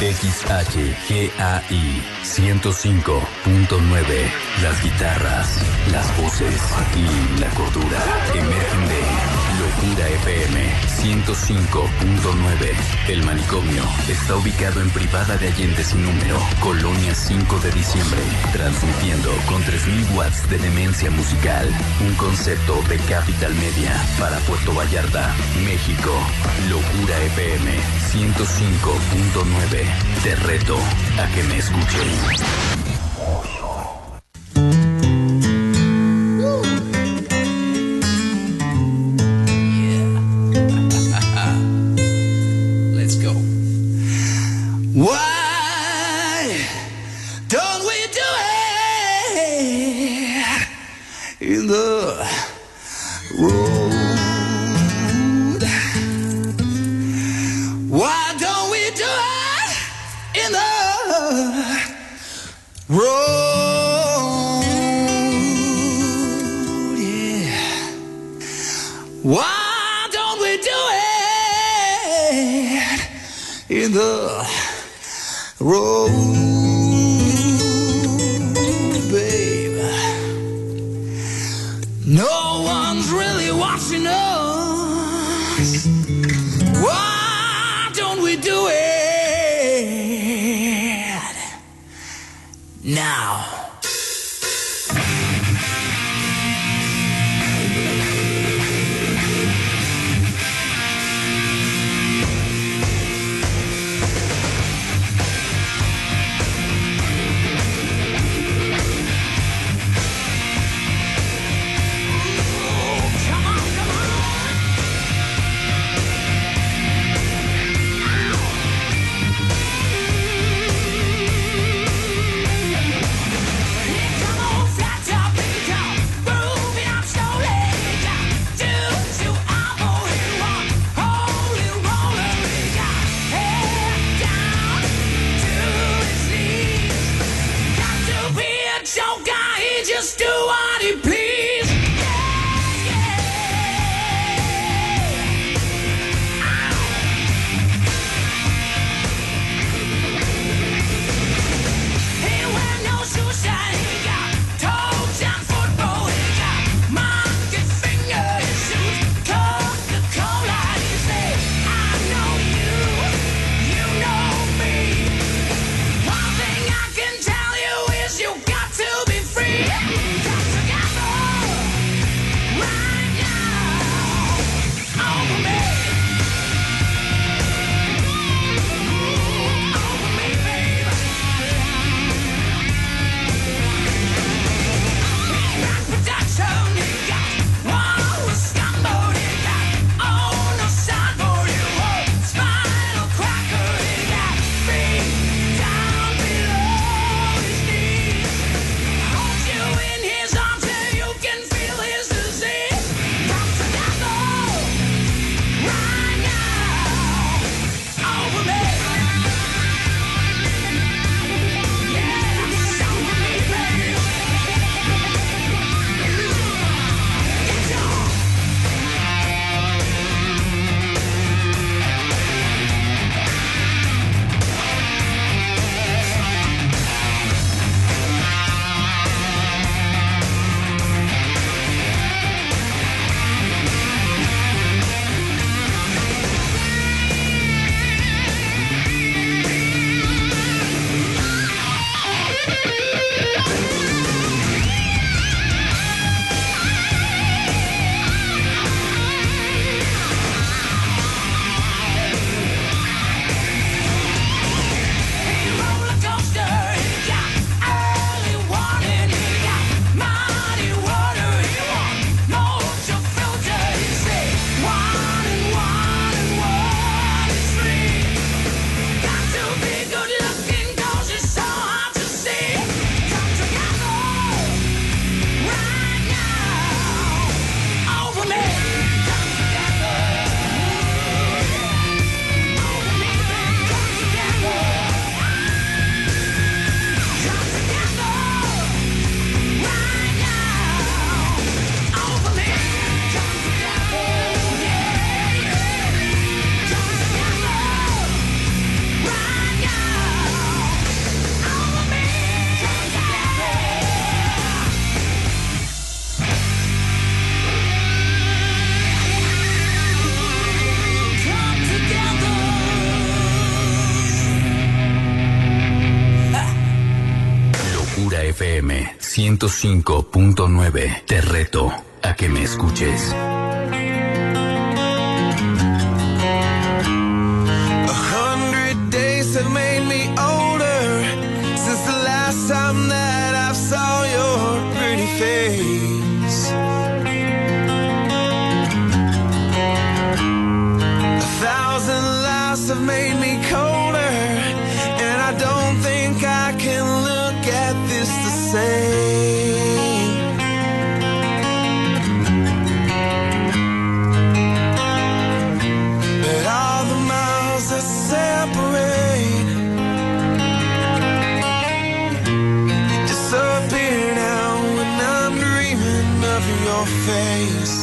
XHGAI 105.9. Las guitarras, las voces y la cordura emergen de Locura FM 105.9. El Manicomio está ubicado en Privada de Allende Sin Número, Colonia 5 de Diciembre, transmitiendo con 3000 watts de demencia musical. Un concepto de Capital Media para Puerto Vallarta, México. Locura FM 105.9. Te reto a que me escuches. Why don't we do it in the road? Why don't we do it in the road? Yeah. Why don't we do it in the road, babe? No one's really watching us. Why don't we do it now? FM 105.9. Te reto a que me escuches. 100 days have made me older since the last time that I saw your pretty face. 1,000 lives have made me colder, and I don't think I can look at this the same. But all the miles that separate, you disappear now when I'm dreaming of your face.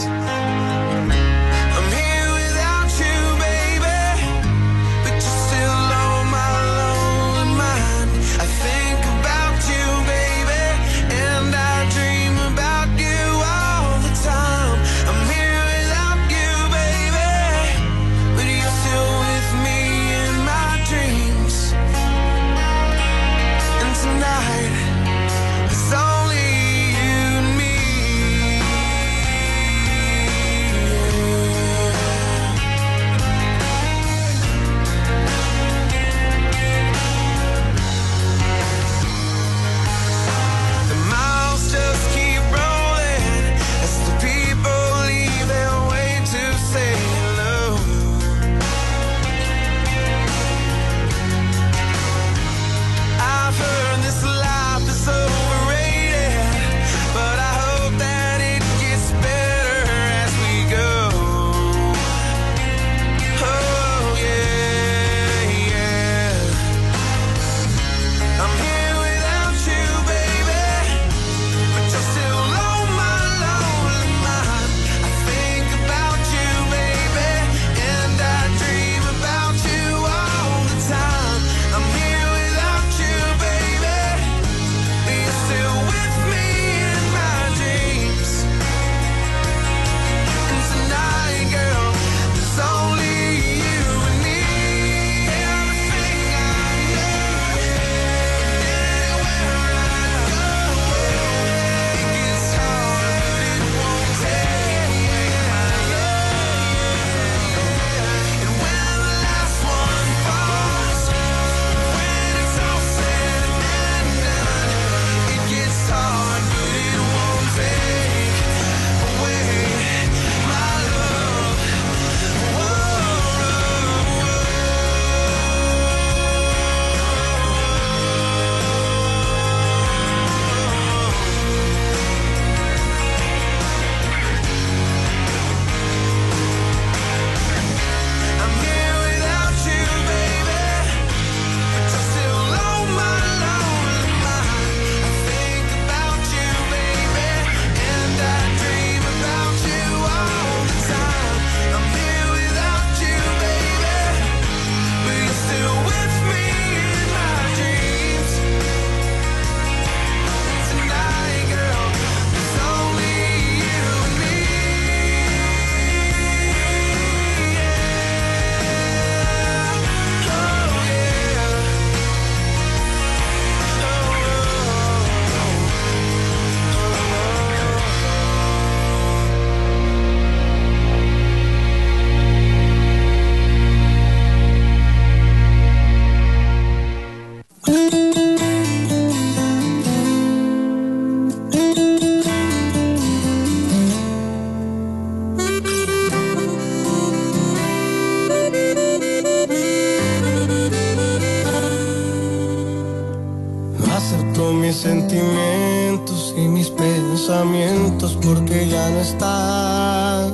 Sentimientos y mis pensamientos porque ya no estás.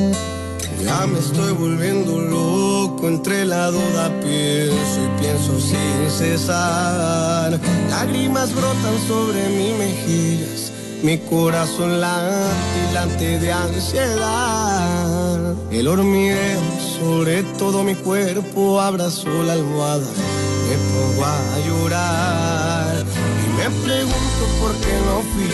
Ya me estoy volviendo loco, entre la duda pienso y pienso sin cesar. Lágrimas brotan sobre mis mejillas, mi corazón late de ansiedad. El hormigueo sobre todo mi cuerpo abrazó la almohada, me pongo a llorar. Me pregunto por qué no fui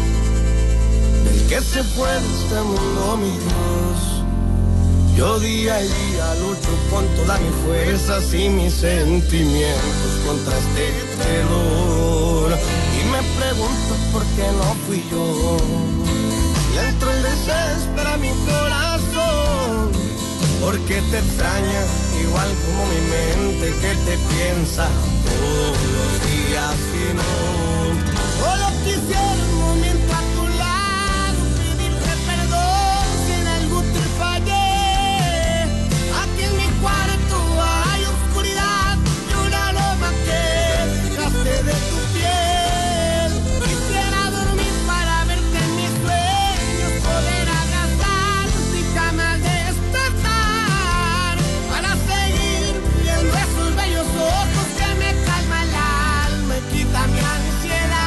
yo el que se fue de este mundo, mi Dios. Yo día y día lucho con todas mis fuerzas y mis sentimientos contra este terror. Y Y me pregunto por qué no fui yo. Le entró el desespero a mi corazón, porque te extraña igual como mi mente que te piensa todos los días y no. Solo quisiera un momento a tu lado, pedirte perdón si en algo te fallé. Aquí en mi cuarto hay oscuridad y un aroma que dejaste de tu piel. Quisiera dormir para verte en mis sueños, poder abrazarte y jamás despertar, para seguir viendo esos bellos ojos que me calman el alma y quitan mi ansiedad.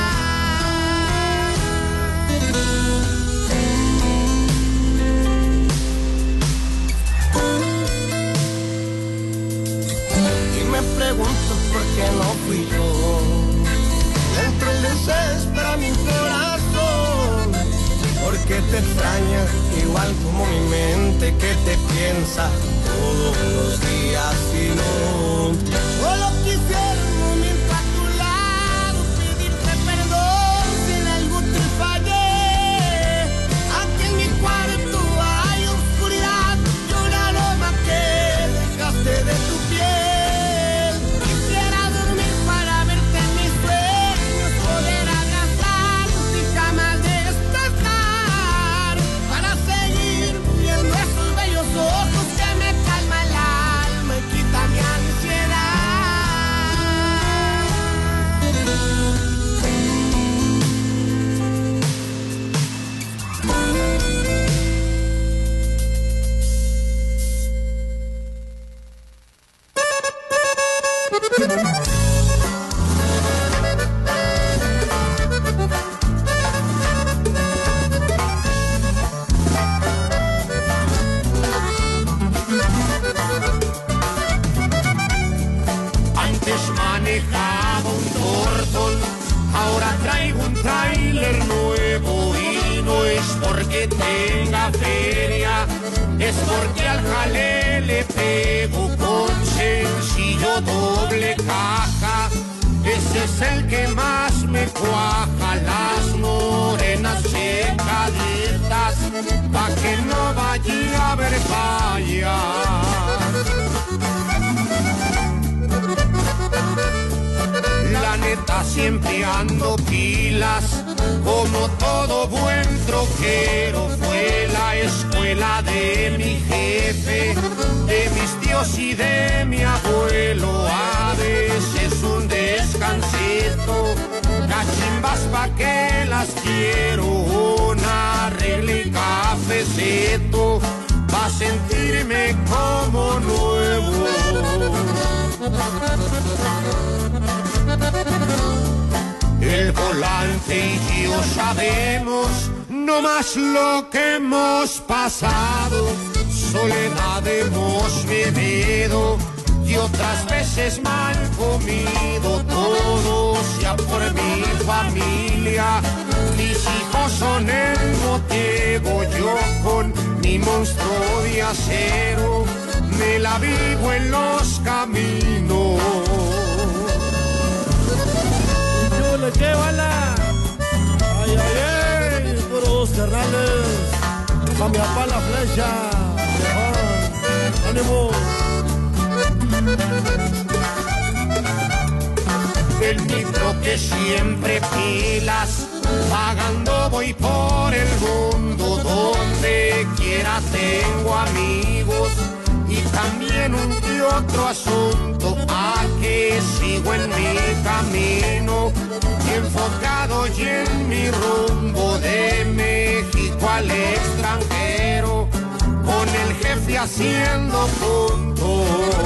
Y me pregunto por qué no fui yo. Dentro el desespero a mi corazón, porque te extraña igual como mi mente que te piensa todos los días y no. Solo quisiera un momento a tu lado, pedirte perdón si en algo te fallé. Aquí en mi cuarto hay oscuridad y un aroma que dejaste de tu piel. Quisiera dormir para verte en mis sueños, poder abrazarte y jamás despertar, para seguir viendo esos bellos ojos que me calman el alma y quitan mi ansiedad. Antes manejaba un Thornton, ahora traigo un tráiler nuevo, y no es porque tenga feria, es porque al jale le pego con sencillo doble caja. Ese es el que más me cuaja, las morenas secaditas, pa' que no vaya a haber fallas. La neta siempre ando pilas, como todo buen troquero. Fue la escuela de mi jefe, de mis tíos y de mi abuelo. A veces un descansito, cachimbas pa' que las quiero, una regla y cafecito, pa' sentirme como nuevo. El volante y yo sabemos no más lo que hemos pasado, soledad hemos bebido y otras veces mal comido. Todo sea por mi familia, mis hijos son el motivo. Yo con mi monstruo de acero me la vivo en los caminos. ¿Qué bala? Ay, ay, ay, puros carnales. Pa' mi papá la flecha. ¡Ánimo! El micro que siempre pilas, pagando voy por el mundo. Donde quiera tengo amigos y también un que otro asunto. A que sigo en mi camino, enfocado y en mi rumbo, de México al extranjero, con el jefe haciendo punto.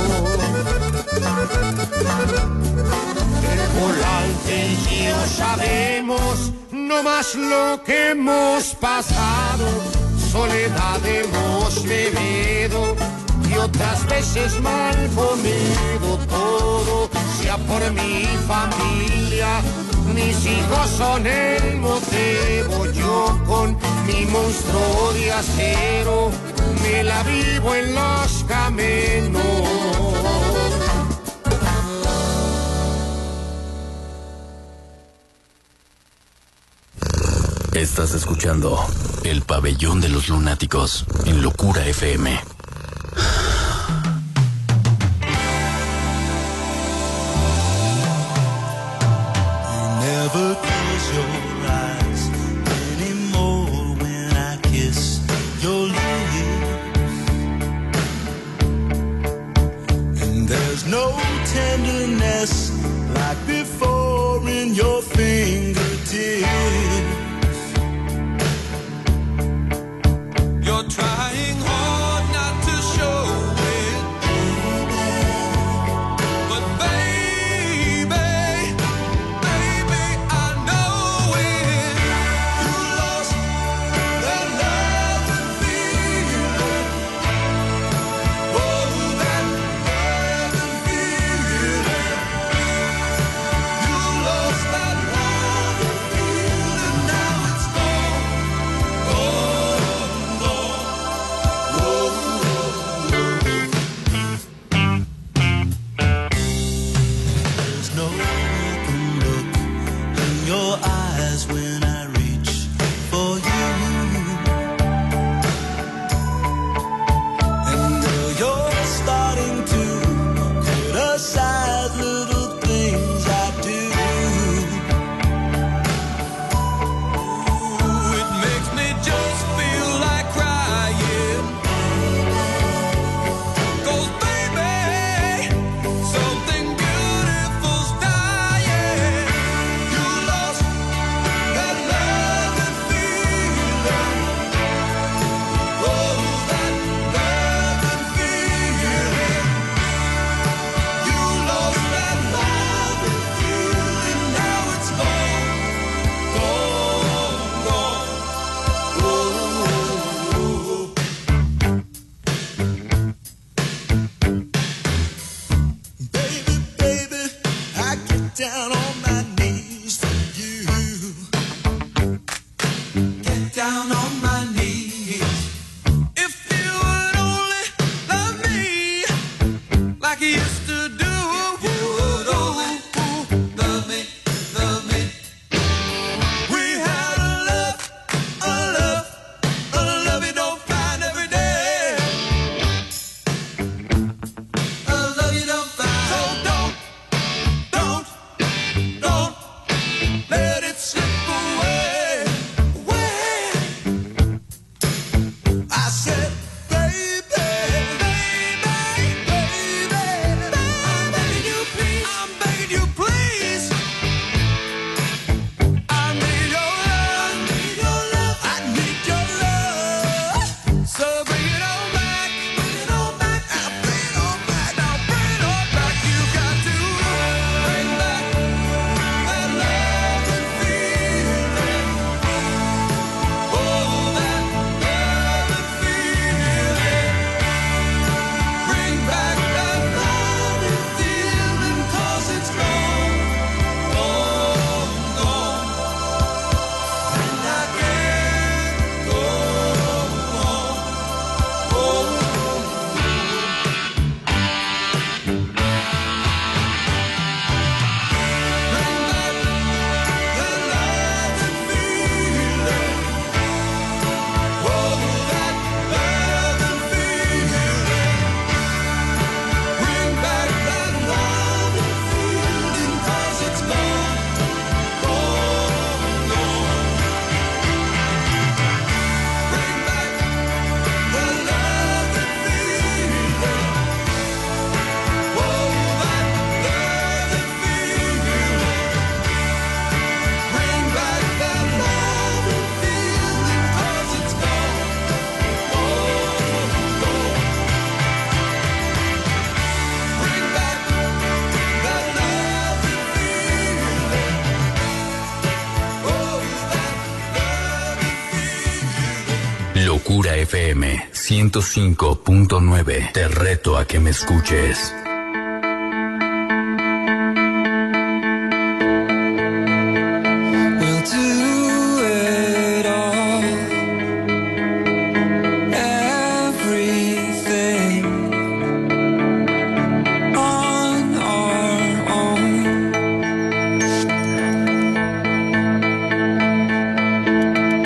El volante y yo sabemos no más lo que hemos pasado, soledad hemos bebido y otras veces mal comido. Todo sea por mi familia, mis hijos son el motivo. Yo con mi monstruo de acero me la vivo en los caminos. Estás escuchando El Pabellón de los Lunáticos en Locura FM. Never close your eyes anymore when I kiss your lips. And there's no tenderness like before in your fingertips. You're trying hard not to show it, but baby, I know it. You lost that love and feeling. Oh, that love and feeling. You lost that love and feeling. Now it's gone, gone, gone. There's no open look in your eyes when I reach for you. And now you're starting to put aside little things I do. Ooh, it makes me just feel like crying. 'Cause baby, something beautiful's dying. You lost that love and feeling. Oh, that love and feeling. You lost that love and feeling. Now it's gone, gone, gone. Baby, baby, I get down on my knees for you. Get down on my knees. If you would only love me like you used to do. If you would only love me, love me. We had a love you don't find every day. A love you don't find. So don't let it slip away, away. I said, baby, I'm begging you, please. I'm begging you, please. I need your love. I need your love. So bring it on back. Bring it on back. Now bring it on back. Now bring it on back. You got to bring back that love and feeling. Oh, that love and feeling. Bring back that love and feeling, 'cause it's gone, gone, gone. And I can't go on. Locura FM 105.9. Te reto a que me escuches. We'll do it all, everything on our own.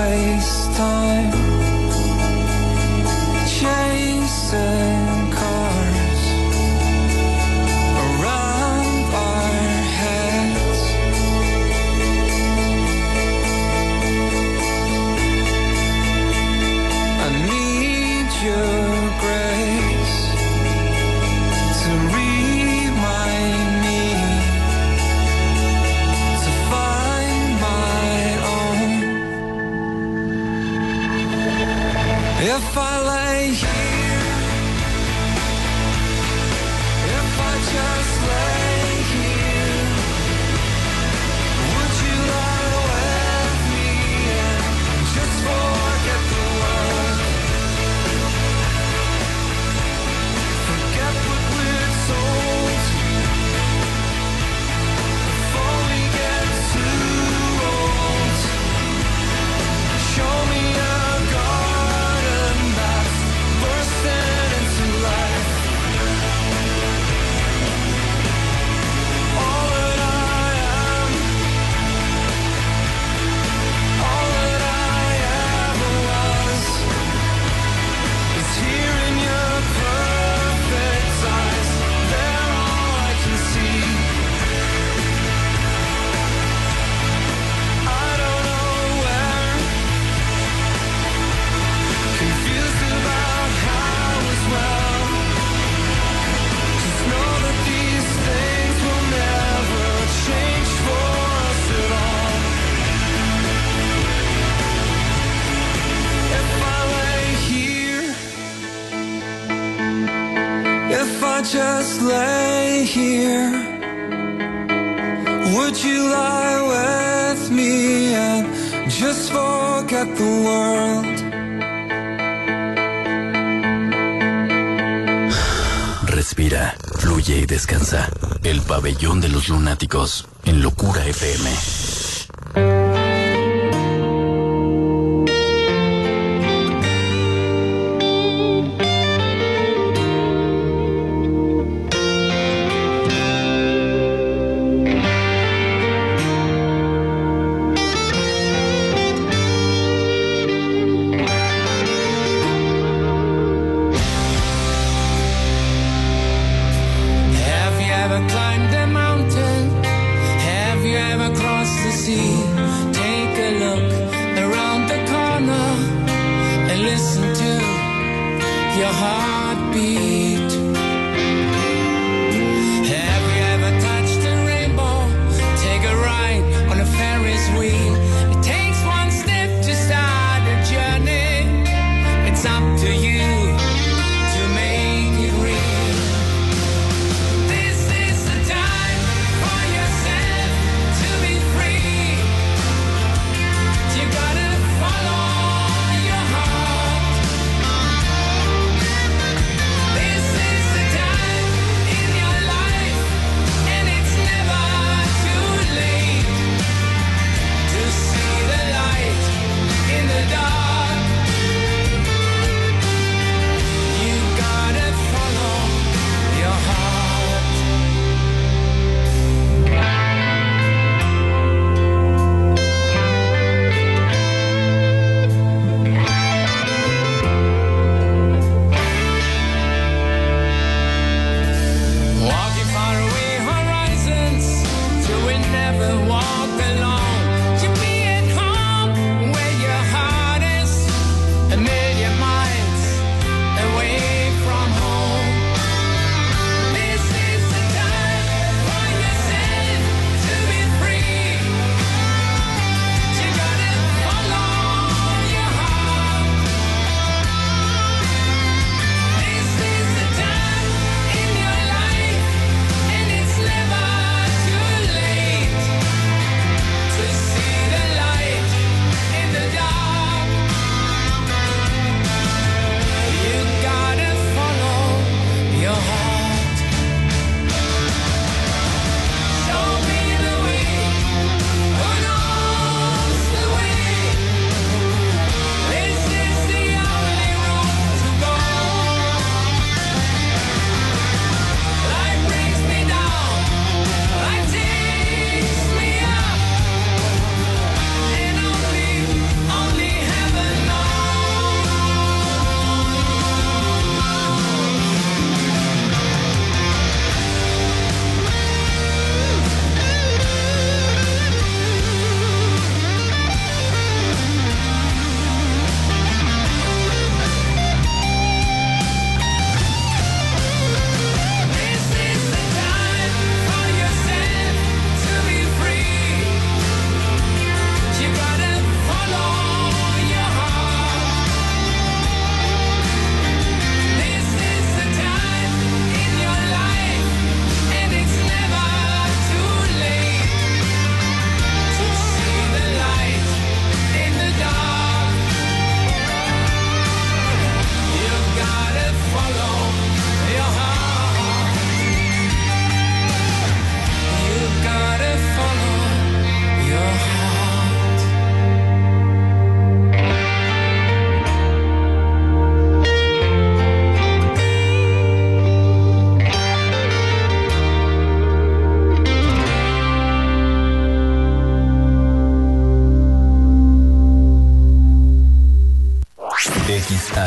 waste time chasing cars around our heads. I need your grace to remind me to find my own. If I lay here, if I just lay here, would you lie with me and just forget the world? Forget what we're told before we get too old. Show me a garden that's bursting into life. All that I am, all that I ever was, is here in your perfect eyes. They're all I can see. I don't know where, confused about how as well. Just know that these things will never change for us at all. If I lay here, if I just lay here, would you lie with me and just forget the world? Respira, fluye y descansa. El pabellón de los lunáticos en Locura FM. Have you ever climbed a mountain? Have you ever crossed the sea?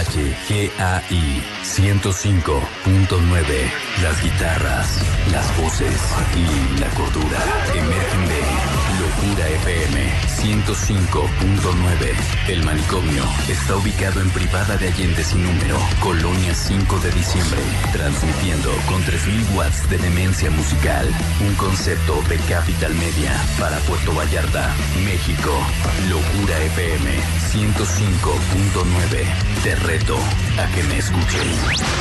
WHGAI 105.9. Las guitarras, las voces y la cordura emergen de Locura FM 105.9. El manicomio está ubicado en Privada de Allende Sin Número, Colonia 5 de Diciembre, transmitiendo con 3000 watts de demencia musical. Un concepto de Capital Media para Puerto Vallarta, México. Locura FM 105.9. Te reto a que me escuches.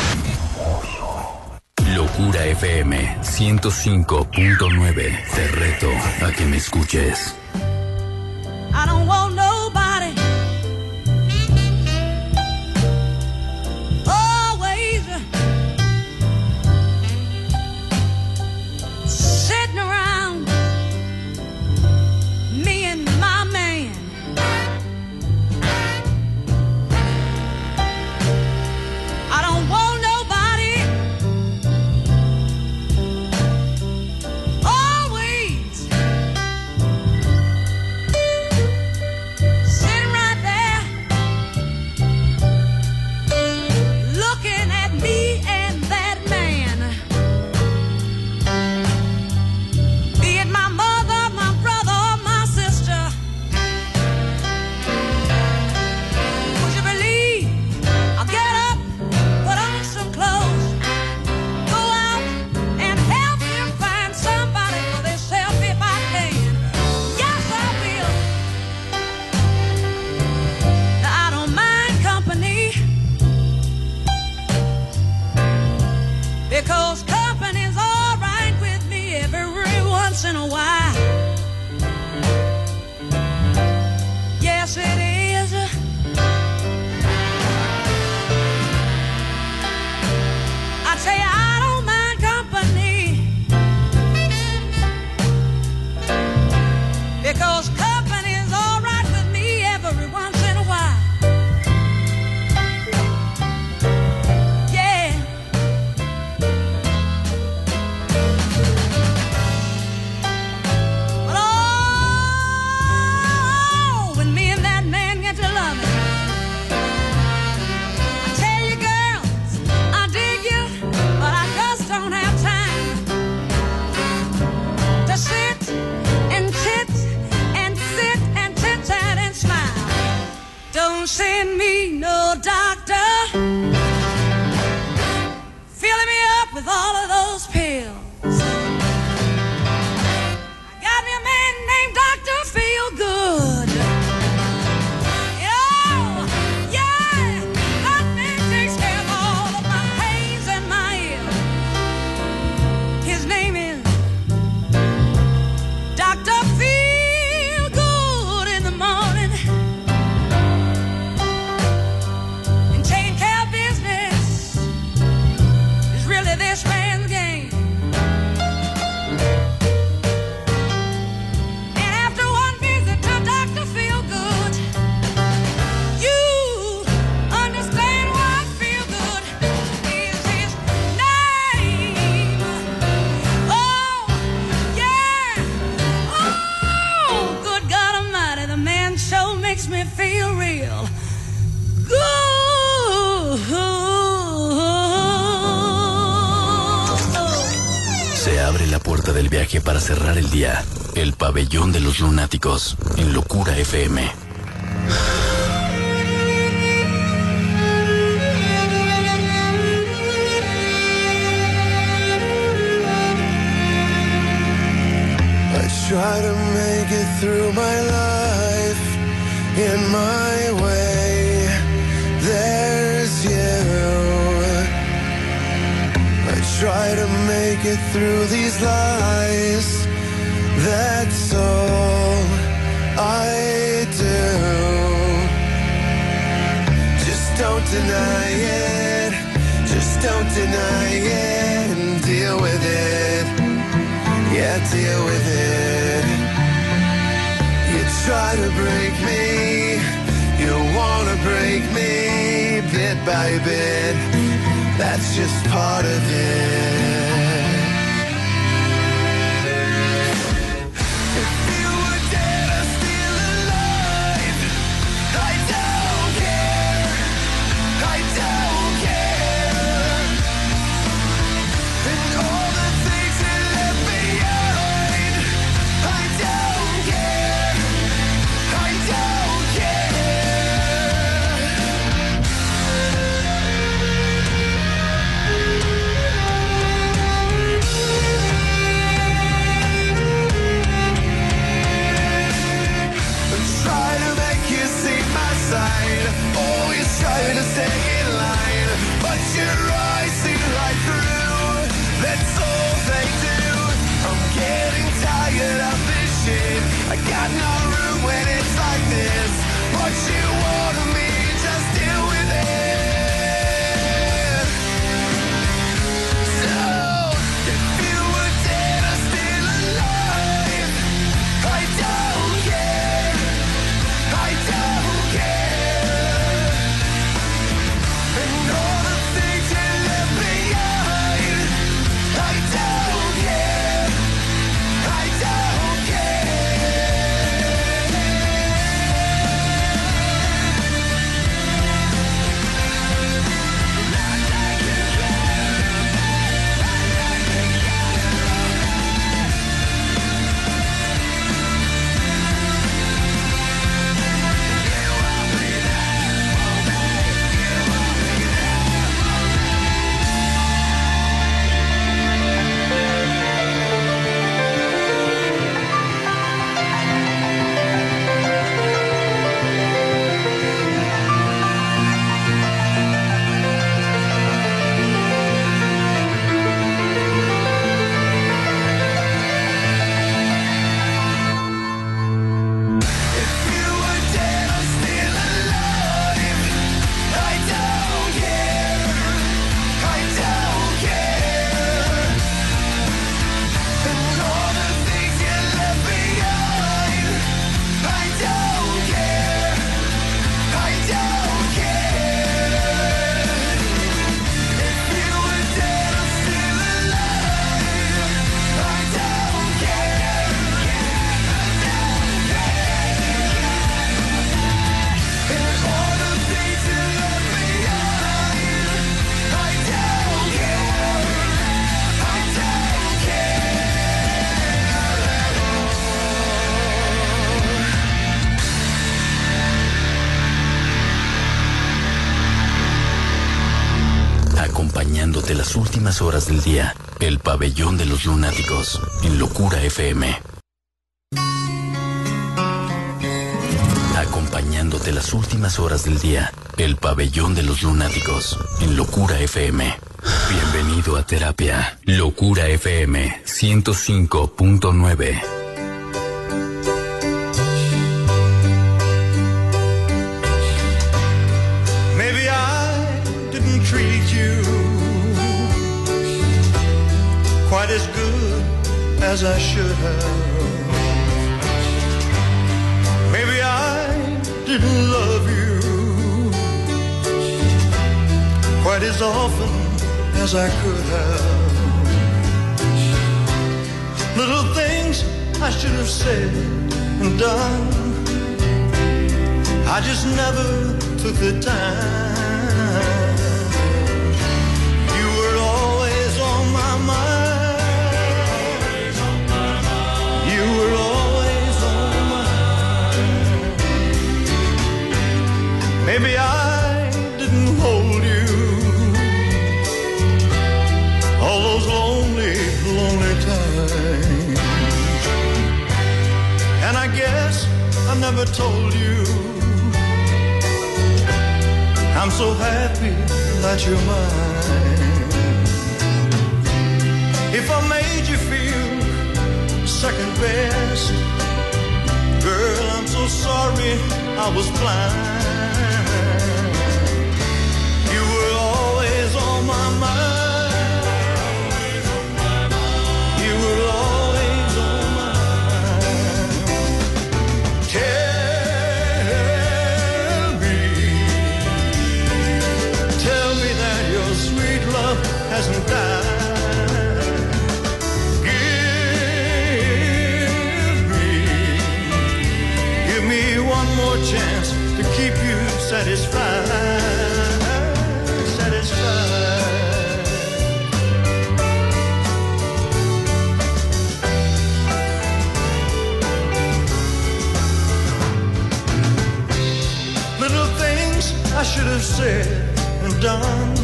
Locura FM 105.9. Te reto a que me escuches. I don't want nobody always sitting around me and my man. I don't want nobody always sitting right there looking at me and that man. Be it my mother, my brother, or my sister. Would you believe I'll get up, put on some clothes, go out and help him find somebody for themselves if I can. Yes, I will. Now, I don't mind company, because company's all right with me every once in a while. Yes, it is. I tell you, I don't mind company, because company is all right with me every once in a while. Yeah. But oh, when me and that man get to loving, I tell you, girls, I dig you, but I just don't have time to sit and tit and sit and tit-tat and smile. Don't send me no doctor filling me up with all of those pills. I got me a man named Dr. Feelgood. Oh, yeah, that man takes care of all of my pains and my ills. His name is Dr. Feelgood in the morning. And taking care of business is really this man's game. And after one visit to Dr. Feelgood, you understand why Feelgood is his name. Oh, yeah. Oh, good God Almighty, the man show makes me feel real good. Se abre la puerta del viaje para cerrar el día. El pabellón de los lunáticos en Locura FM. I try to make it through my life in my way. There's you. I try to make it through these lies. That's all I do. Just don't deny it. Just don't deny it and deal with it. Yeah, deal with it. You try to break me, you wanna break me bit by bit. That's just part of it. If you were dead or still alive, I don't care. I the second line, but your eyes see right through. That's all they do. I'm getting tired of this shit. I got no room when it's like this. What you want of me, just deal with it. So, if you were dead or still alive, I don't care. I don't care. And all the things you left behind, I don't care. I don't care. If you were dead or still alive, I don't care. I don't care. And all the things you left behind, I don't care. I don't care. If you were dead or still alive, I don't care. And all the things you left behind, I don't care. I don't Acompañándote las últimas horas del día, el pabellón de los lunáticos, en Locura FM. Acompañándote las últimas horas del día, el pabellón de los lunáticos, en Locura FM. Bienvenido a terapia. Locura FM 105.9. Maybe I didn't treat you quite as good as I should have. Maybe I didn't love you quite as often as I could have. Little things I should have said and done, I just never took the time. You were always on my mind. You were always on my mind. Maybe I didn't hold you all those lonely, lonely times. And I guess I never told you I'm so happy that you're mine. If I made you feel second best, girl, I'm so sorry I was blind. You were always on my mind. You were always on my mind. Tell me that your sweet love hasn't died. Give me one more chance to keep you satisfied. Satisfied. Little things I should have said and done,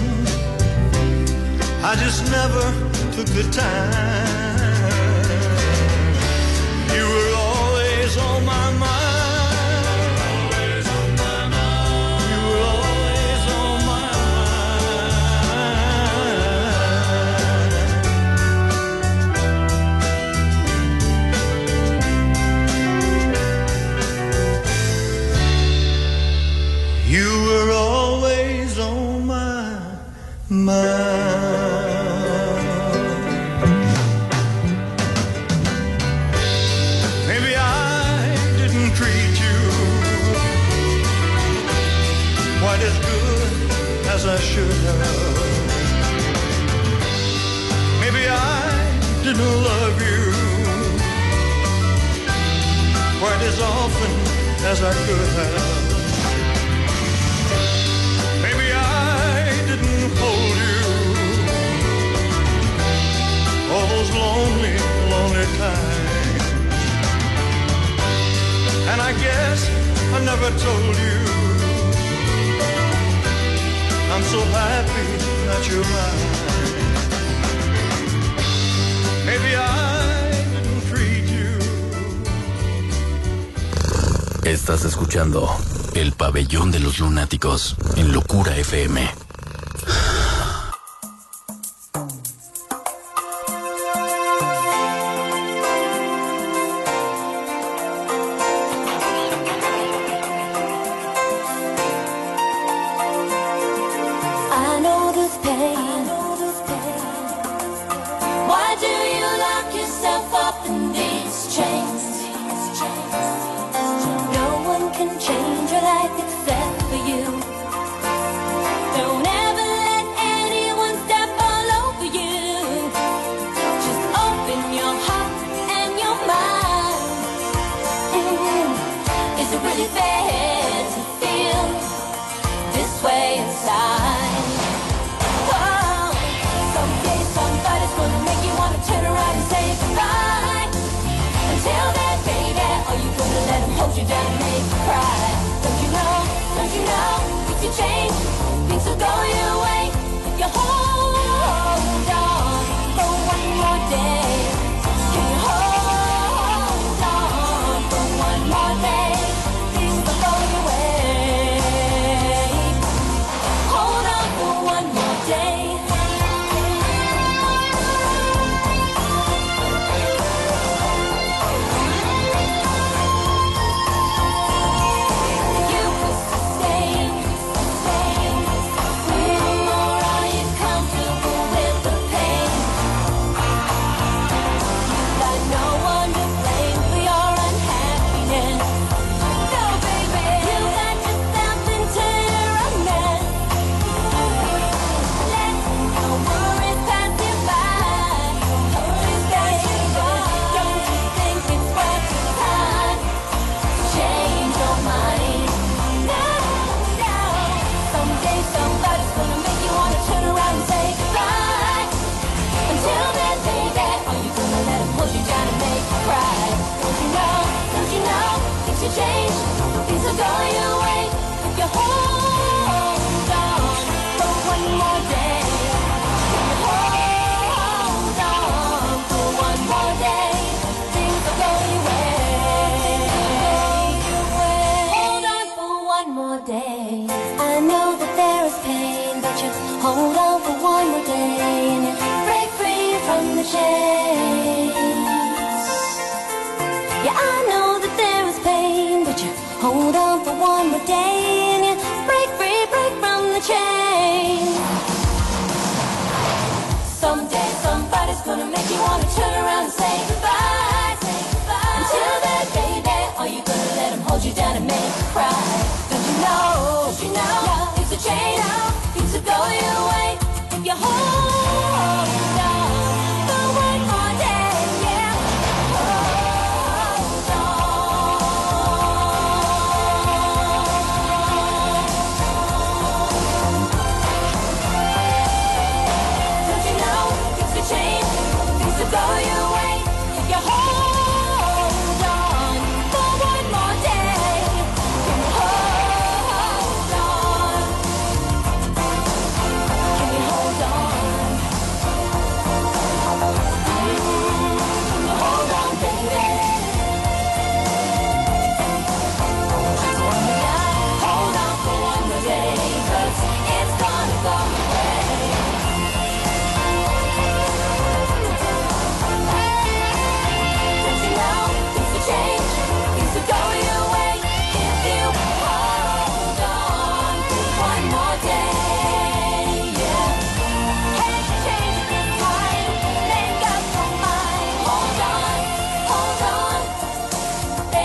I just never took the time. You were always on my mind. Always on my mind. You were always on I should have. Maybe I didn't love you quite as often as I could have. Maybe I didn't hold you all those lonely, lonely times. And I guess I never told you I'm so happy that you're mine. Maybe I didn't treat you. Estás escuchando El Pabellón de los Lunáticos en Locura FM.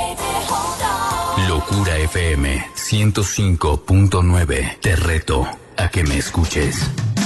Locura FM 105.9. Te reto. a que me escuches.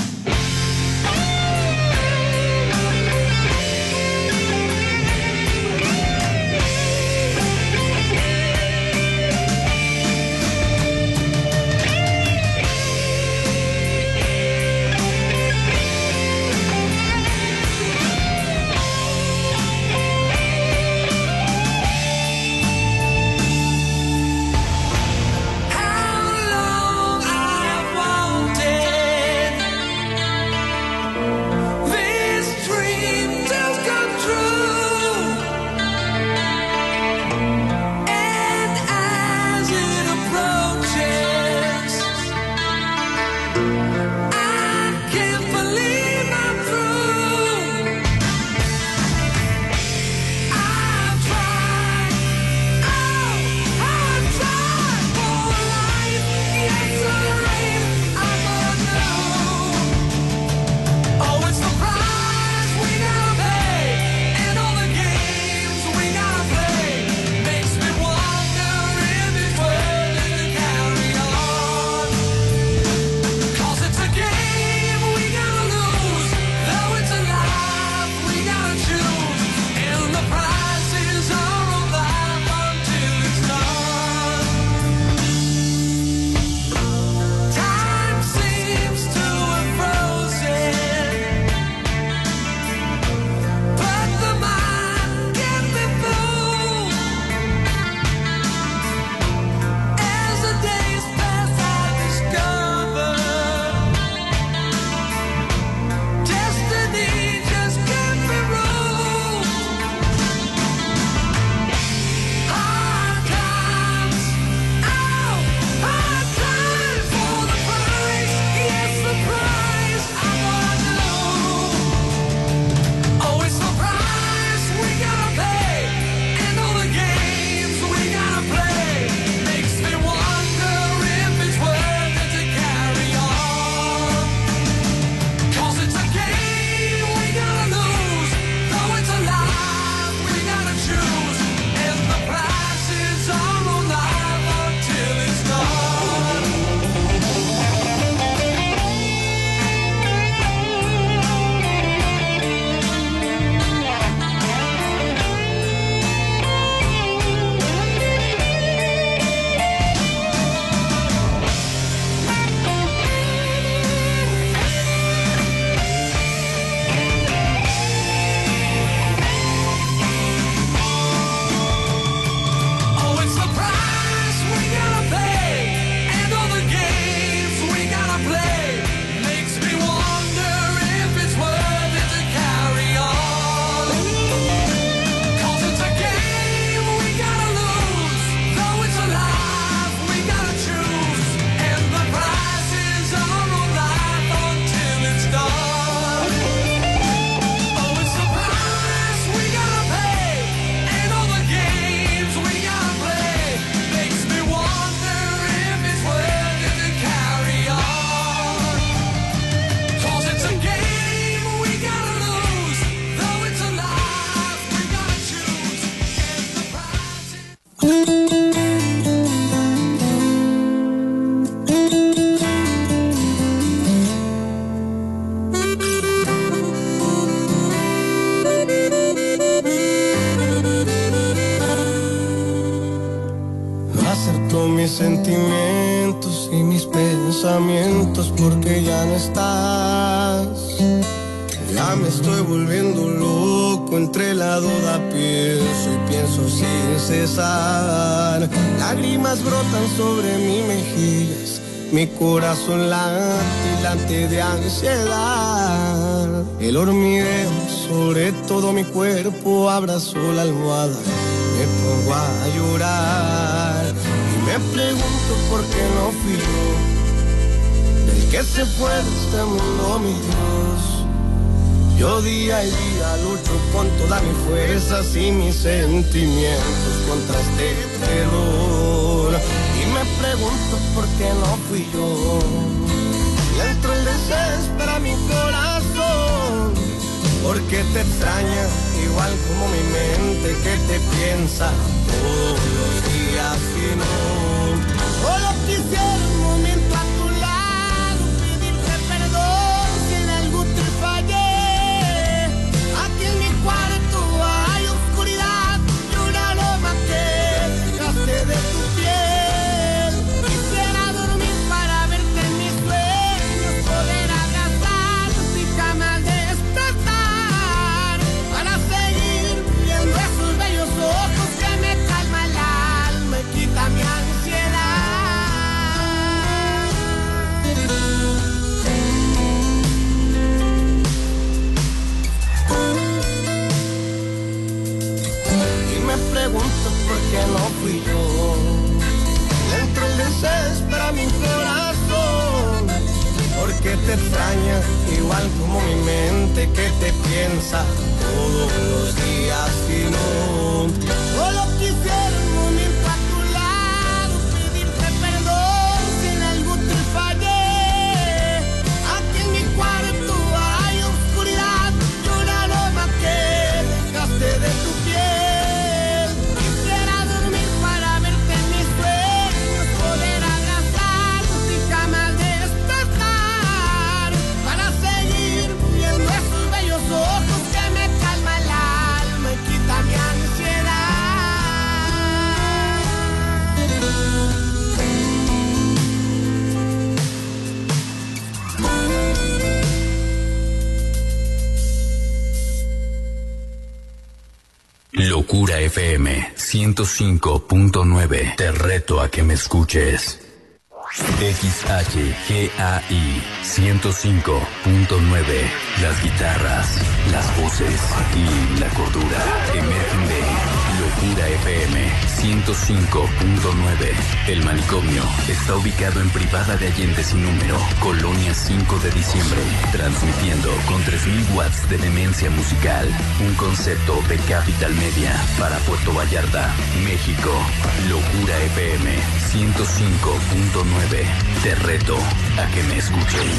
Sentimientos y mis pensamientos porque ya no estás. Ya me estoy volviendo loco, entre la duda pienso y pienso sin cesar. Lágrimas brotan sobre mis mejillas, mi corazón late de ansiedad. El hormigueo sobre todo mi cuerpo, abrazo la almohada, me pongo a llorar. Me pregunto por qué no fui yo el que se fue de este mundo, mi Dios. Yo día y día lucho con todas mis fuerzas y mis sentimientos contra este terror. Y me pregunto por qué no fui yo. Y entró el desespero a mi corazón, porque te extraña igual como mi mente que te piensa todos los días y no. Solo quisiera un momento a tu lado, preguntes por qué no fui yo. Le entró el desespero a mi corazón, porque te extraña igual como mi mente que te piensa todos los días y no. Solo quisiera un momento a tu lado, pedirte perdón si en algo te fallé. Aquí en mi cuarto hay oscuridad y un aroma que dejaste de tu piel. Quisiera dormir para verte en mis sueños, poder abrazarte y jamás despertar, para seguir viendo esos bellos ojos que me calman el alma y quitan mi ansiedad. Locura FM 105.9. Te reto a que me escuches. XHGAI 105.9. Las guitarras, las voces y la cordura emergen de Locura FM 105.9. El manicomio está ubicado en Privada de Allende sin número, Colonia 5 de Diciembre, transmitiendo con 3000 watts de demencia musical. Un concepto de Capital Media para Puerto Vallarta, México. Locura FM 105.9. Te reto a que me escuches.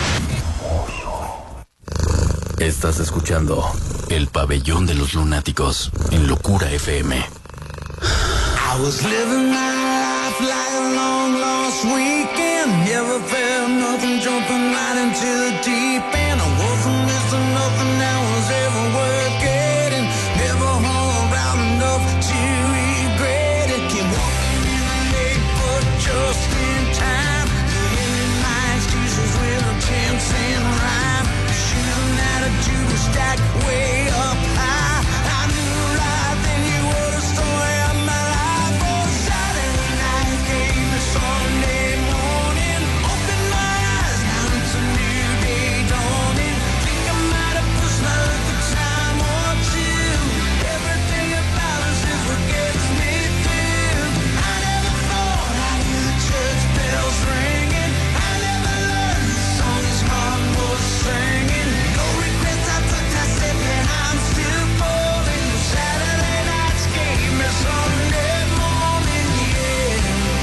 Estás escuchando El Pabellón de los Lunáticos en Locura FM. I was living my life like a long lost weekend. Never felt nothing, jumping right into the deep end. I wasn't missing nothing that was ever worth getting. Never hung around enough to regret it. Keep walking in the late, but just in time. Getting my excuses with a 10-cent rhyme. Shooting at a jewel stack way up high. I knew right then you were the story of my life. Oh, Saturday night gave me Sunday morning. Opened my eyes, now it's a new day dawning. Think I might have pushed my luck a time or two. Everything about us is what gets me through. I never thought I'd hear the church bells ringing. I never learned the song his mom was singing. No regrets, I took that step and I'm still falling. Saturday nights gave me Sunday morning, yeah.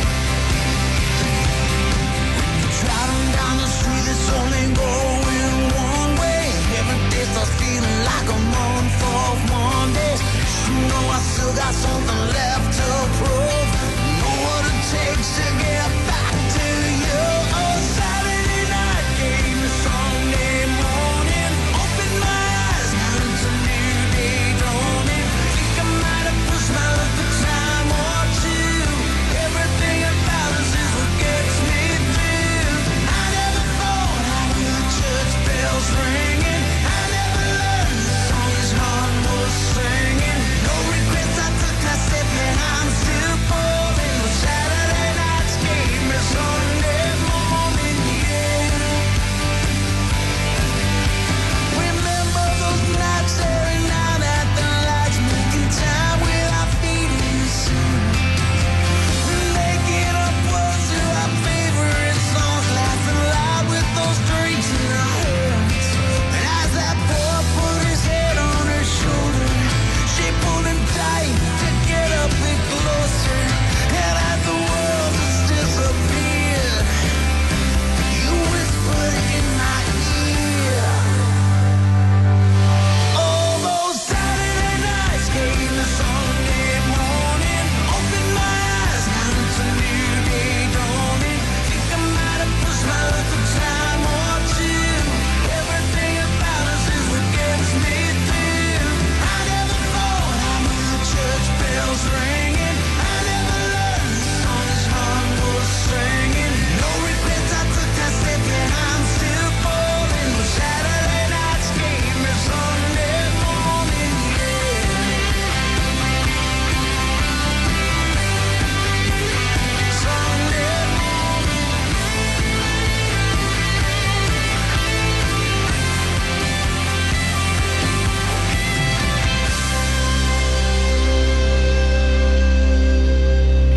Driving down the street that's only going one way. Every day starts feeling like a month of Mondays. You know I still got something left to prove. Know what it takes to get back to you. Oh, Saturday night gave me Sunday morning. Opened my eyes, now it's a new day dawning. Think I might have pushed my luck a time or two. Everything about us is what gets me through. I never thought I'd hear the church bells ringing. I never learned the song his heart was singing. No regrets, I took that step.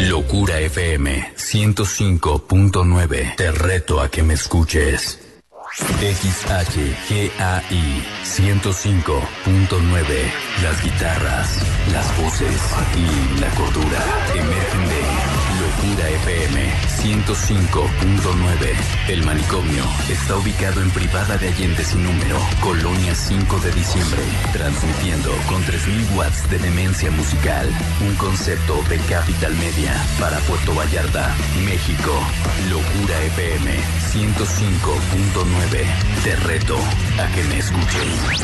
Locura FM 105.9. Te reto a que me escuches. XHGAI 105.9. Las guitarras, las voces y la cordura emergen de Locura FM 105.9. El manicomio está ubicado en Privada de Allende sin número, Colonia 5 de Diciembre, transmitiendo con 3.000 watts de demencia musical. Un concepto de Capital Media para Puerto Vallarta, México. Locura FM 105.9. Te reto a que me escuches.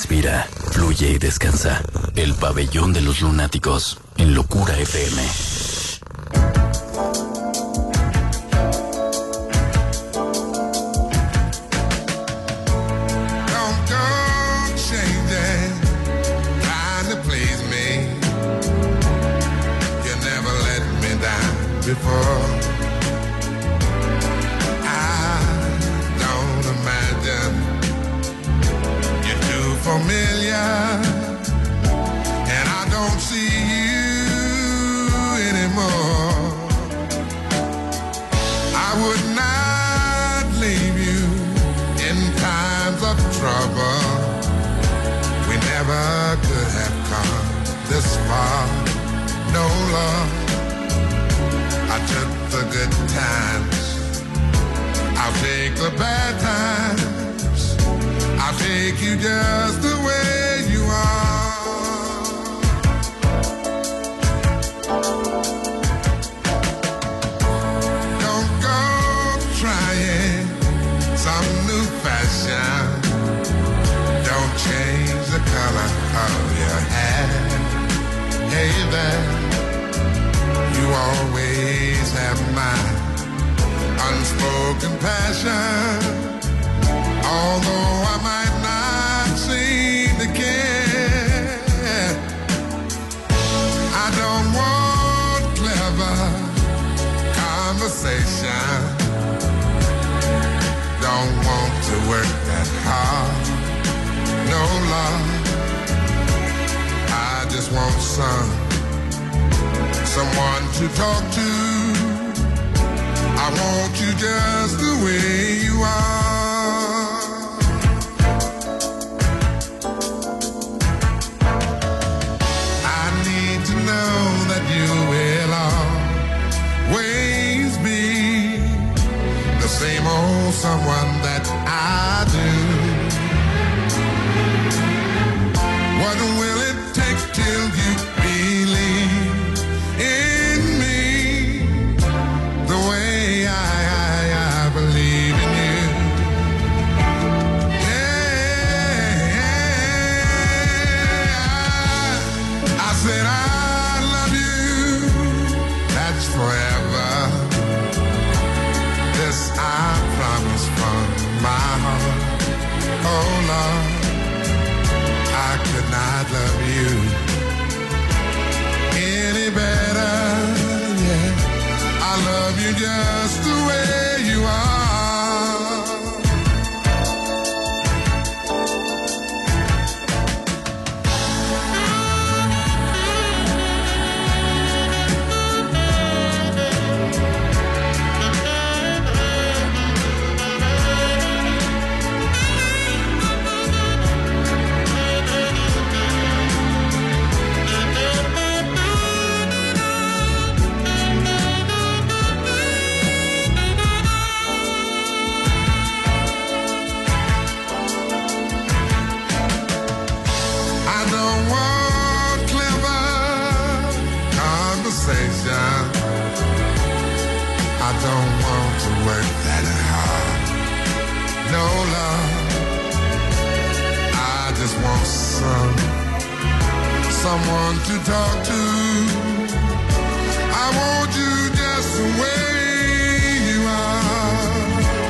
respira, fluye y descansa. El pabellón de los lunáticos en Locura FM. Before I don't imagine you're too familiar, and I don't see you anymore. I would not leave you in times of trouble. We never could have come this far. No love. I took the good times, I'll take the bad times, I'll take you just the way you are. Don't go trying some new fashion, don't change the color of your hair. Hey there, you always have my unspoken passion. Although I might not seem to care, I don't want clever conversation. Don't want to work that hard. No love, I just want someone to talk to. I want you just the way you are. I need to know that you will always be the same old someone that I do. What will it take till you believe in me the way I believe in you? Yeah, I said I love you, that's forever. This I promise from my heart. Oh Lord, I could not love you any better, yeah. I love you just the way you are. I don't want to work that hard. No love, I just want someone to talk to. I want you just the way you are.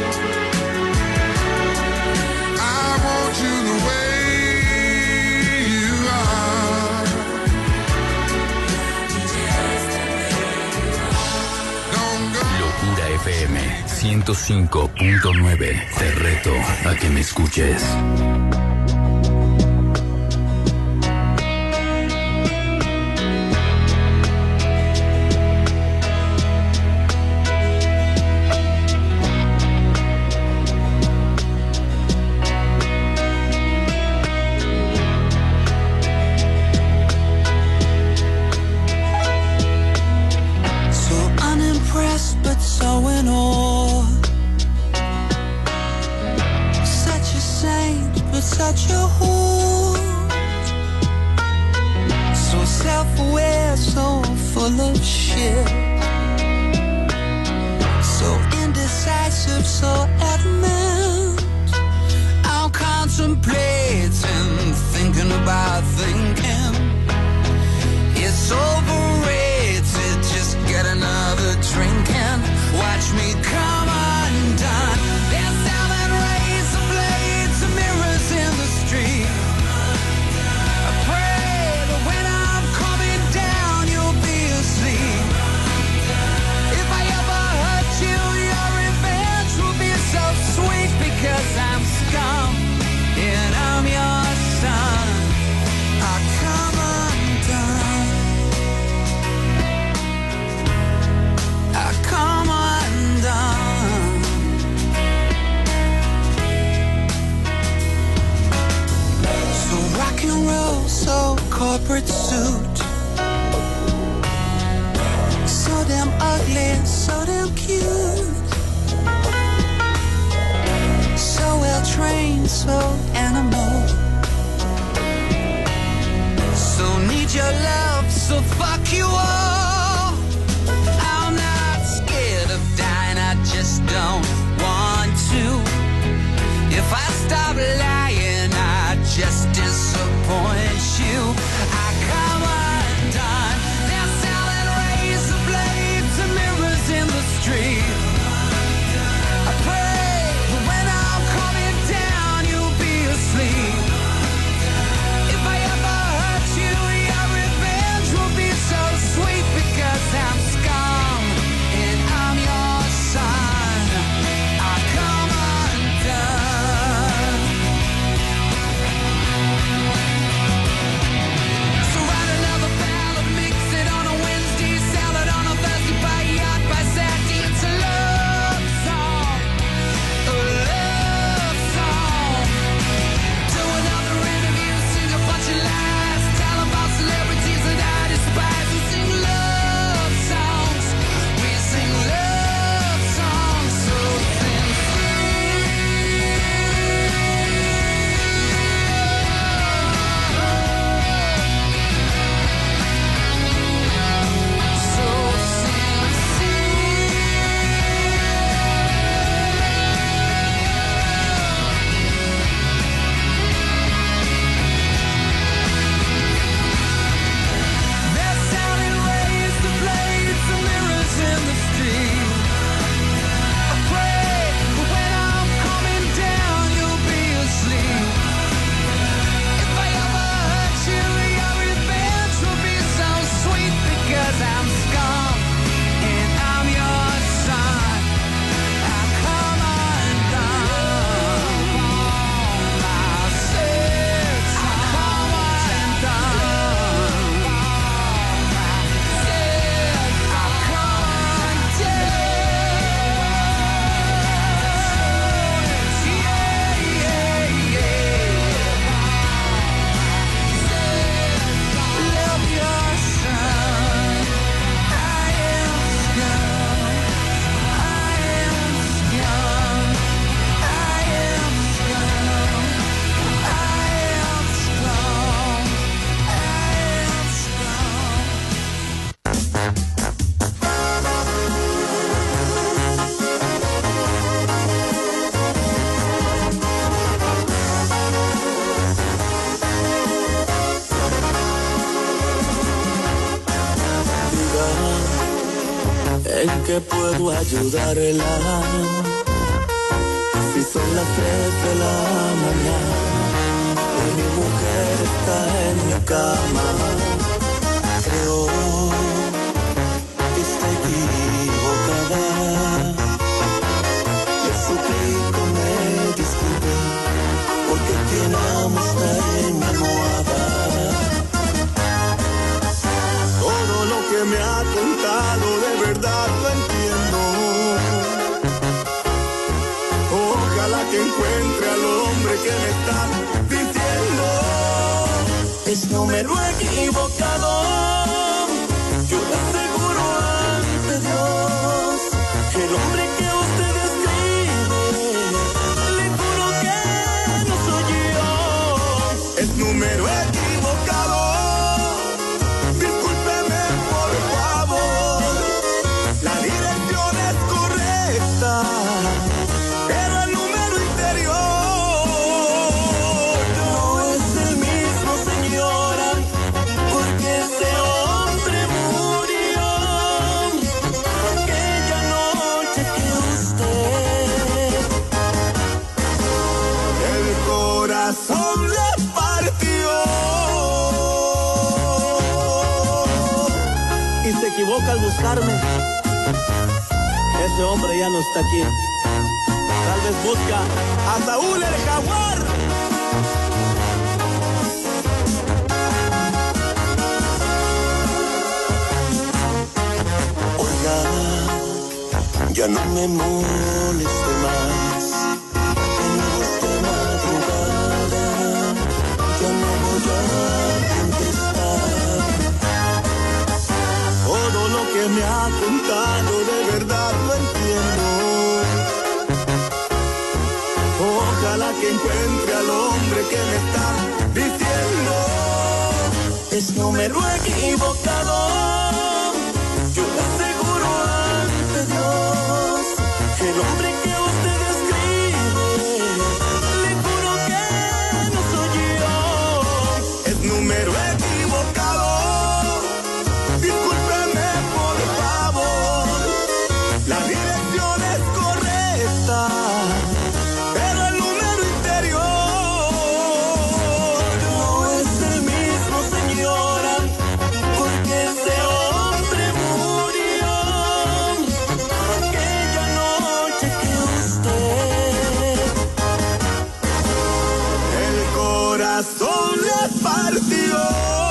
I want you the way you are. Locura FM 105.9. Te reto a que me escuches. Such a hoot, so self-aware, so full of shit, so indecisive, so adamant. I'm contemplating watch me come undone. They're selling razor blades and mirrors in the street. I pray that when I'm coming down, you'll be asleep. If I ever hurt you, your revenge will be so sweet, because I'm scum and I'm your son. I come undone. I come undone. So rock and roll, so corporate suit, so damn ugly, so damn cute, so well trained, so animal. So need your love, so fuck you all. I'm not scared of dying, I just don't want to. If I stop lying, I just disappoint you. I come undone. They're selling razor blades and mirrors in the street. I pray that when I'm coming down, you'll be asleep. If I ever hurt you, your revenge will be so sweet, because I'm scum and I'm your son. I come undone. So write another ballad, mix it on a Wednesday, sell it on a Thursday, buy a yacht by Saturday. It's a love song, a love song. Do another interview, sing a bunch of lies, tell about celebrities that I despise. We sing love songs, we sing love songs so sincere, so sincere. They're selling razor blades and mirrors in the street. I pray that when I'm coming down, you'll be asleep. If I ever hurt you, your revenge will be so sweet, because I'm scum and I'm your son. I come undone. I said I come undone. Said I come undone. Love your son. I am scum. I am scum. I am scum. I am scum. I am scum. ¿En qué puedo ayudarla? Si son las 3 de la mañana y mi mujer está en mi cama, creo que está equivocada. Le suplico me disculpe, porque quien amo está en mi almohada. Todo lo que me ha contado de verdad lo entiendo. Ojalá que encuentre al hombre que me está diciendo. Es número equivocado. Yo le aseguro ante Dios que el hombre que usted describe, le juro que no soy yo. Es número equivocado. Discúlpeme por favor. La dirección es correcta, pero el número interior no es el mismo, señora, porque se equivoca al buscarme. Ese hombre ya no está aquí. Tal vez busca a Saúl el Jaguar. Ya no me moleste más, que no busque madrugada, ya no voy a contestar. Todo lo que me ha contado de verdad lo entiendo. Ojalá que encuentre al hombre que me está diciendo. Es número equivocado, yo le aseguro ante Dios, que el hombre que usted describe, le juro que no soy yo. Es número equivocado, discúlpeme por favor. La dirección es correcta, pero el número interior no es el mismo, señora, porque ese hombre murió aquella noche que usted el corazón le partió.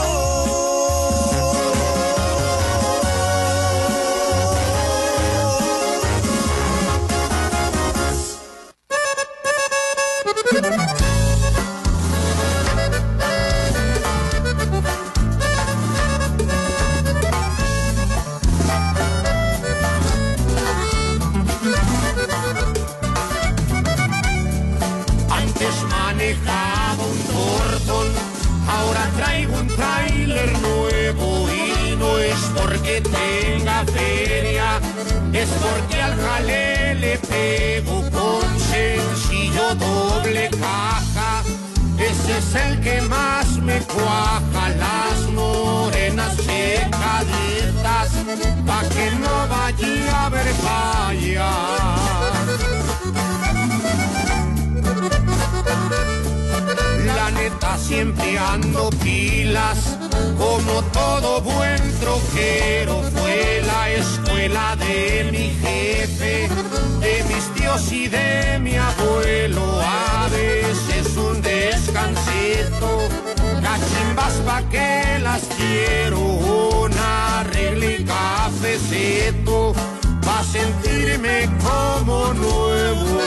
Antes manejaba un Thornton, ahora traigo un tráiler nuevo y no es porque tenga feria, es porque al jale le pego con sencillo doble caja. Ese es el que más me cuaja, las morenas secaditas, pa' que no vaya a ver falla. La neta siempre ando pilas, como todo buen troquero. Fue la escuela de mi jefe, de mis tíos y de mi abuelo. A veces un descansito, cachimbas pa' que las quiero. Una regla y cafecito, pa' sentirme como nuevo.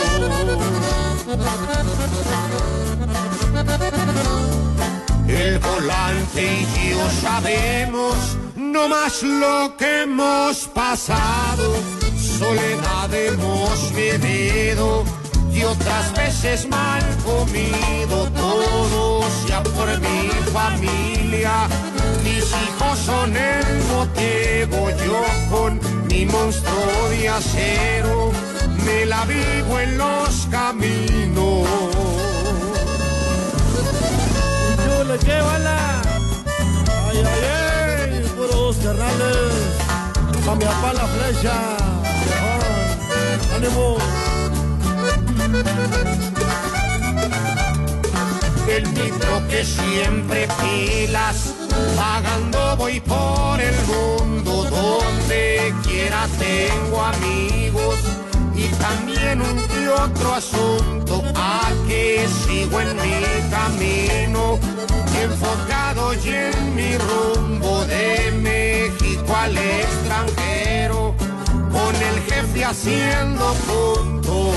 El volante y yo sabemos no más lo que hemos pasado. Soledad hemos bebido y otras veces mal comido. Todo sea por mi familia, mis hijos son el motivo. Yo con mi monstruo de acero me la vivo en los caminos. Chule, qué bala. Ay, ay, ay, puros carnales. Pa' mi papá la flecha. Ánimo. El nitro que siempre pilas, pagando voy por el mundo. Donde quiera tengo amigos y también un que otro asunto. A que sigo en mi camino, enfocado y en mi rumbo. De México al extranjero, con el jefe haciendo punto.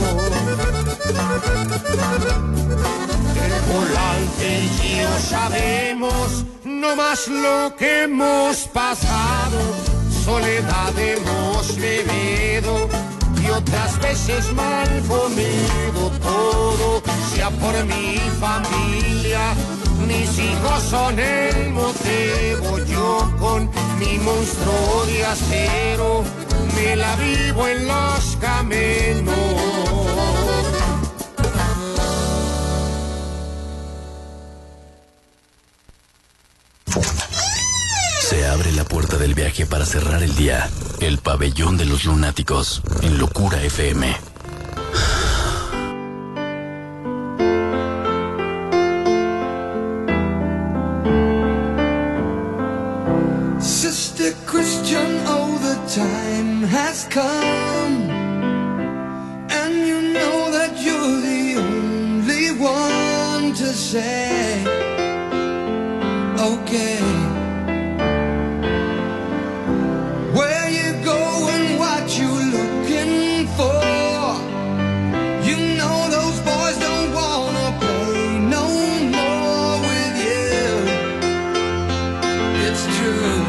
El volante y yo sabemos no más lo que hemos pasado. Soledad hemos bebido y otras veces mal comido. Todo sea por mi familia, mis hijos son el motivo. Yo con mi monstruo de acero me la vivo en los caminos. Se abre la puerta del viaje para cerrar el día. El pabellón de los lunáticos en Locura FM. Sister Christian has come, and you know that you're the only one to say, okay. Where you going, what you looking for? You know those boys don't wanna play no more with you. It's true.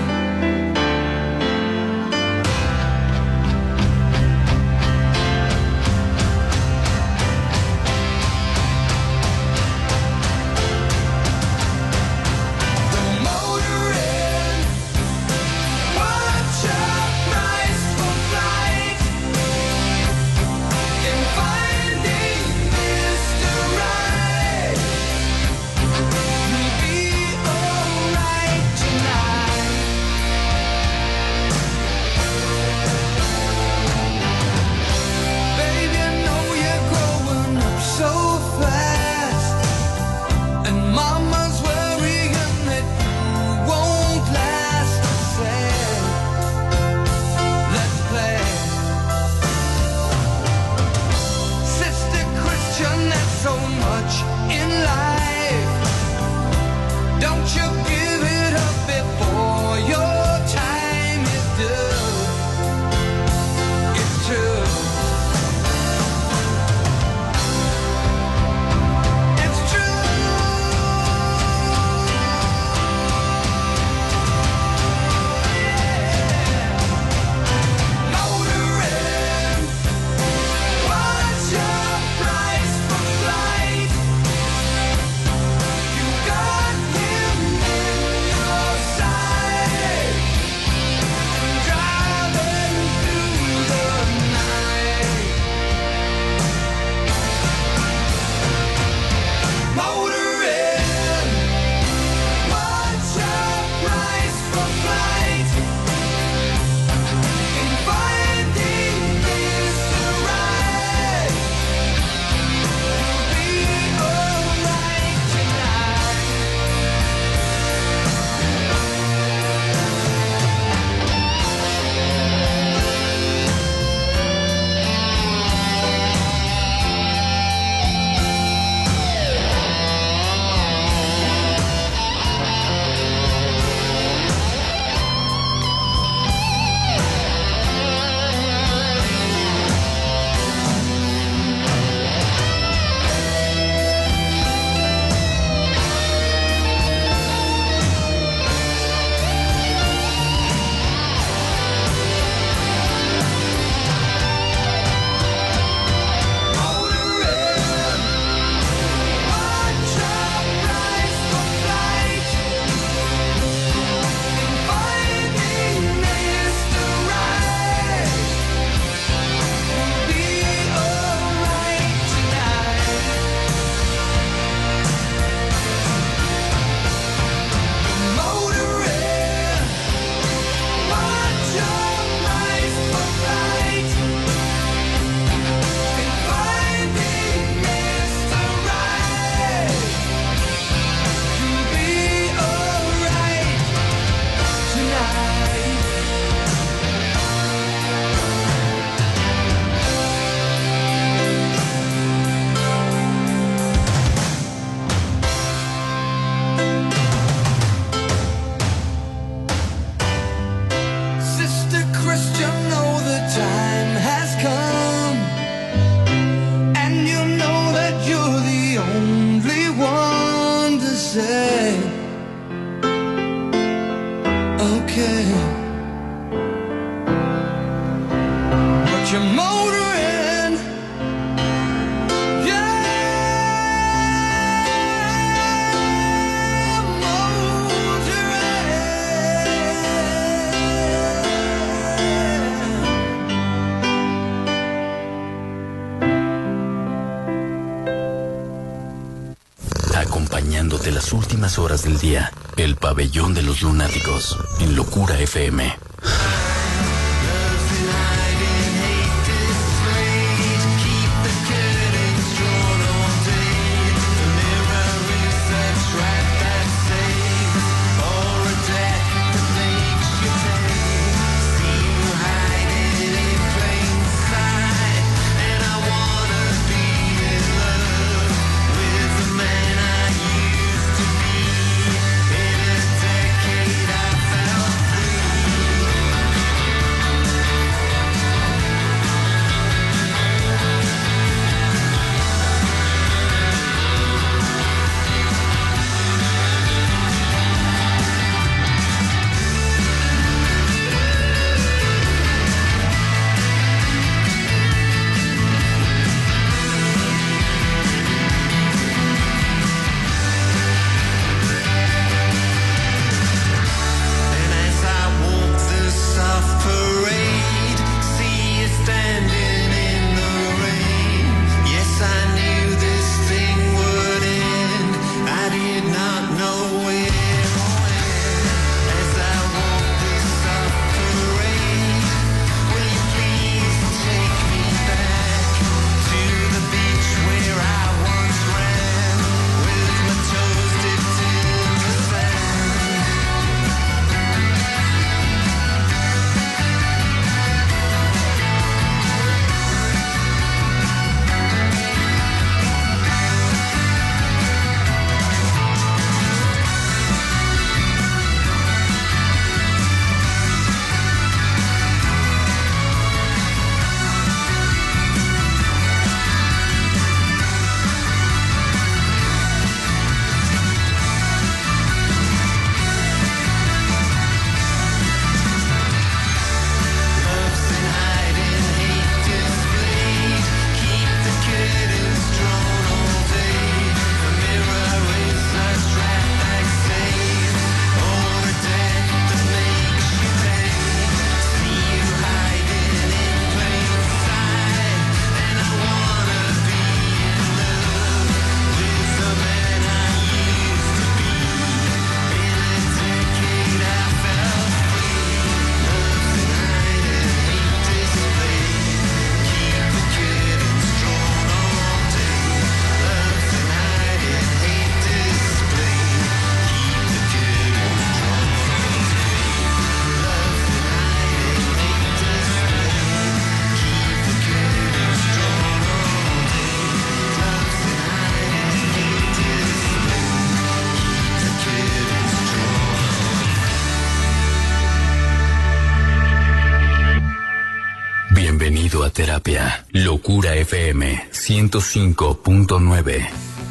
Acompañándote las últimas horas del día, el pabellón de los lunáticos, en Locura FM. For a death that makes you take, see you hiding terapia. Locura FM 105.9.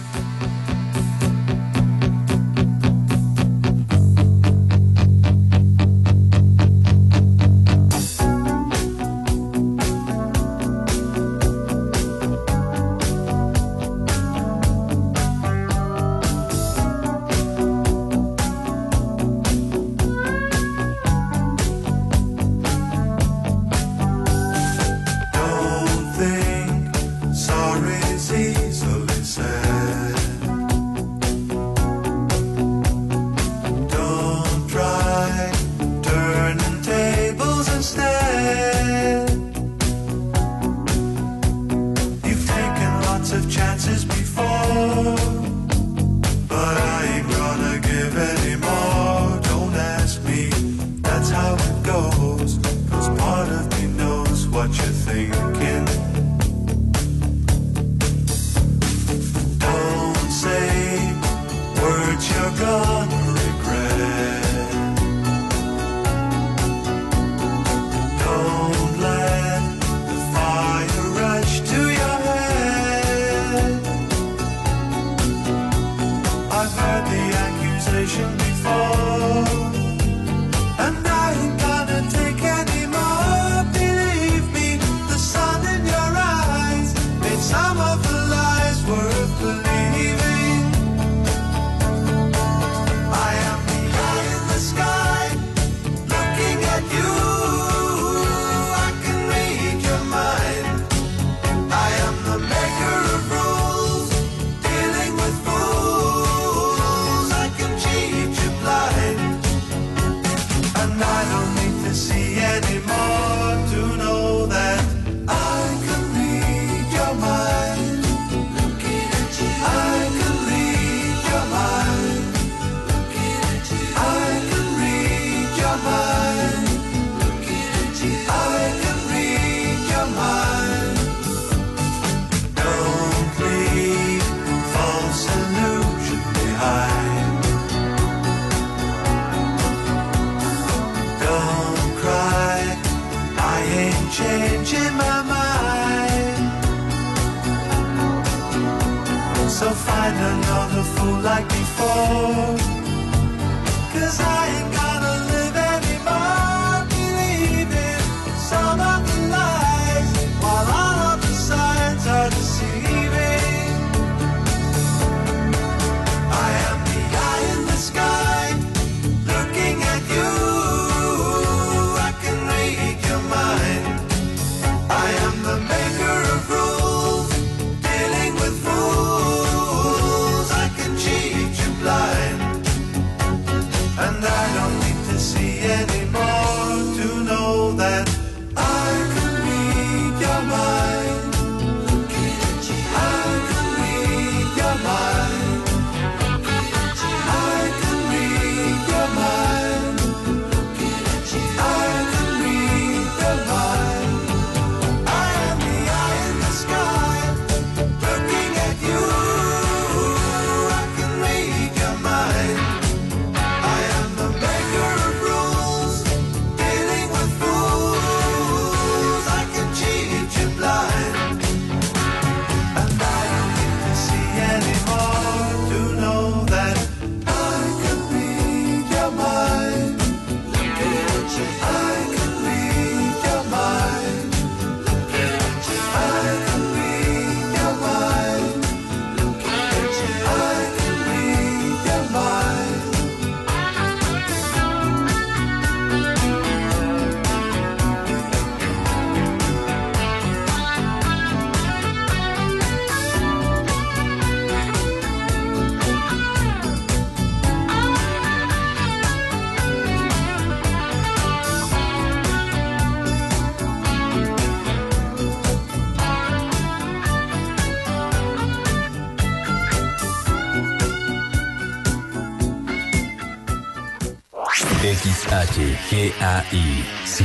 XHGAI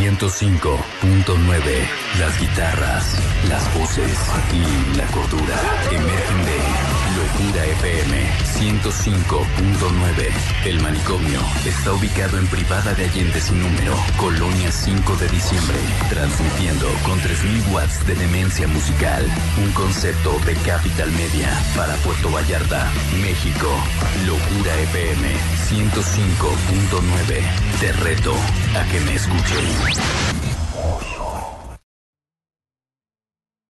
105.9. Las guitarras, las voces y la cordura emergen de Locura FM 105.9. El Manicomio está ubicado en Privada de Allende sin número, Colonia 5 de Diciembre, transmitiendo con 3000 watts de demencia musical. Un concepto de Capital Media para Puerto Vallarta, México. Locura FM 105.9. Te reto a que me escuches.